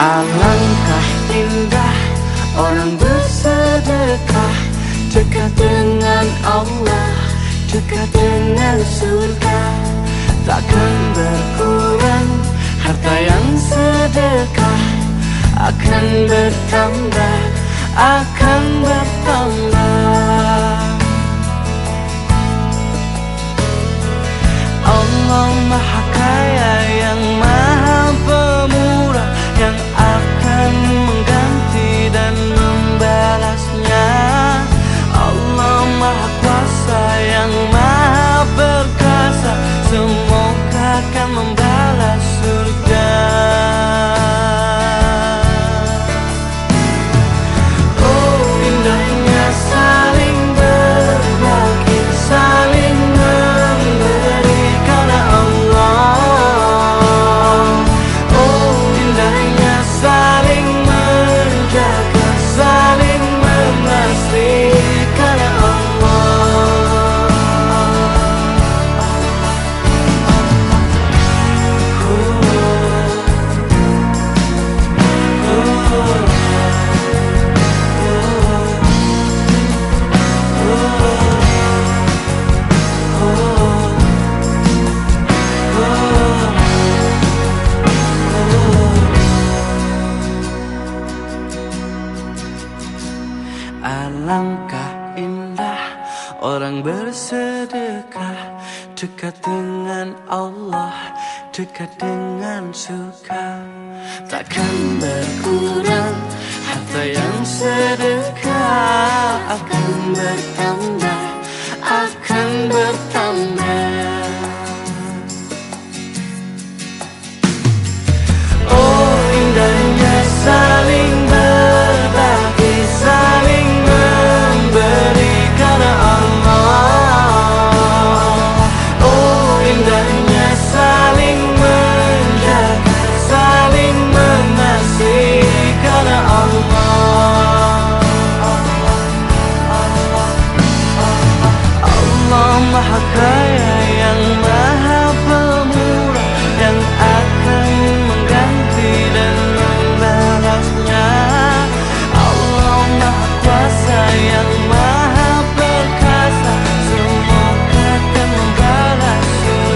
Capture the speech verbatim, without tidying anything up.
Alangkah indah orang bersedekah, dekat dengan Allah, dekat dengan surga. Takkan berkurang harta yang sedekah, akan bertambah, akan bertambah. Allah Maha Kaya yang Maha Pemurah, yang akan mengganti dan membalasnya. Allah Maha Kuasa yang Maha Perkasa, semoga akan membalas surga. Oh, indahnya saling berbagi, saling memberi karena Allah. Oh, indahnya saling menjaga, saling mengasihi karena Allah. Alangkah indah orang bersedekah, dekat dengan Allah, dekat dengan surga. Takkan berkurang harta yang sedekah, akan bertambah,